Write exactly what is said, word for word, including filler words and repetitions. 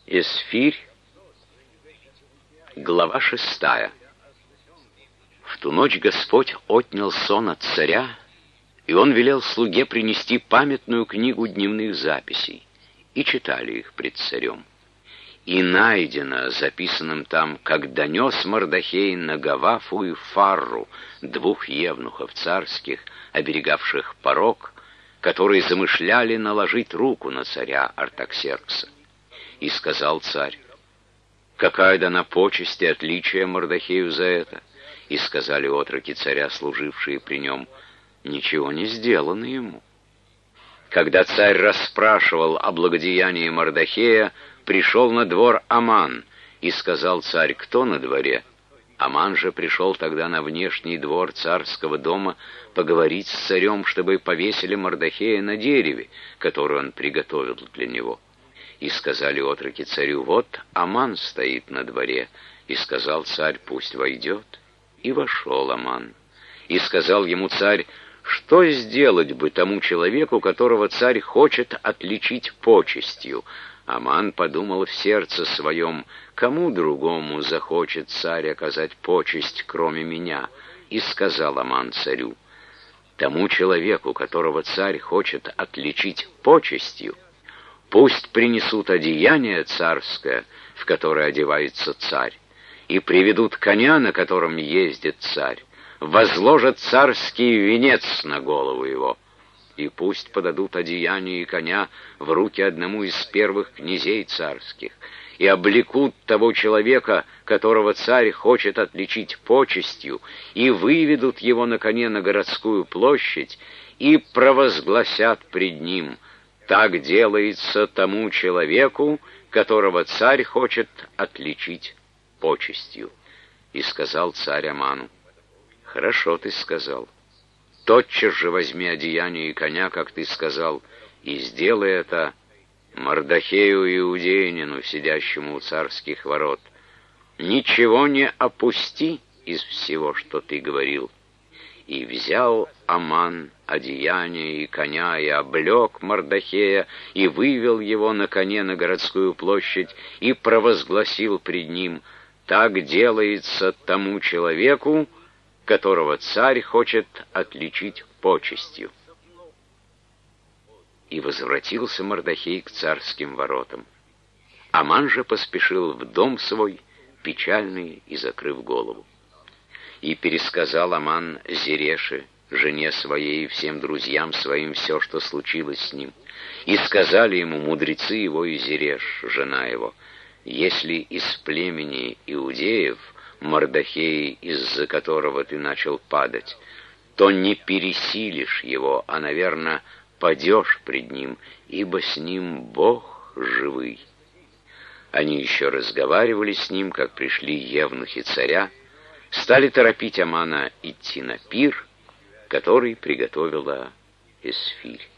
Эсфирь, глава шестая. В ту ночь Господь отнял сон от царя, и он велел слуге принести памятную книгу дневных записей, и читали их пред царем. И найдено записанным там, как донес Мордохей на Гавафу и Фарру, двух евнухов царских, оберегавших порог, которые замышляли наложить руку на царя Артаксеркса. И сказал царь: «Какая дана почесть и отличие Мордохею за это?» И сказали отроки царя, служившие при нем: «Ничего не сделано ему». Когда царь расспрашивал о благодеянии Мордохея, пришел на двор Аман, и сказал царь: «Кто на дворе?» Аман же пришел тогда на внешний двор царского дома поговорить с царем, чтобы повесили Мордохея на дереве, которое он приготовил для него. И сказали отроки царю: «Вот Аман стоит на дворе». И сказал царь: «Пусть войдет». И вошел Аман. И сказал ему царь: «Что сделать бы тому человеку, которого царь хочет отличить почестью?» Аман подумал в сердце своем: «Кому другому захочет царь оказать почесть, кроме меня?» И сказал Аман царю: «Тому человеку, которого царь хочет отличить почестью, пусть принесут одеяние царское, в которое одевается царь, и приведут коня, на котором ездит царь, возложат царский венец на голову его, и пусть подадут одеяние и коня в руки одному из первых князей царских, и облекут того человека, которого царь хочет отличить почестью, и выведут его на коне на городскую площадь, и провозгласят пред ним: так делается тому человеку, которого царь хочет отличить почестью». И сказал царь Аману: «Хорошо ты сказал. Тотчас же возьми одеяние и коня, как ты сказал, и сделай это Мордохею иудеянину, сидящему у царских ворот. Ничего не опусти из всего, что ты говорил». И взял Аман одеяние и коня, и облек Мордохея, и вывел его на коне на городскую площадь, и провозгласил пред ним: так делается тому человеку, которого царь хочет отличить почестью. И возвратился Мордохей к царским воротам. Аман же поспешил в дом свой, печальный и закрыв голову. И пересказал Аман Зереше, жене своей, и всем друзьям своим все, что случилось с ним. И сказали ему мудрецы его и Зереш, жена его: если из племени иудеев Мордохей, из-за которого ты начал падать, то не пересилишь его, а, наверное, падешь пред ним, ибо с ним Бог живый. Они еще разговаривали с ним, как пришли евнухи царя, стали торопить Амана идти на пир, который приготовила Эсфирь.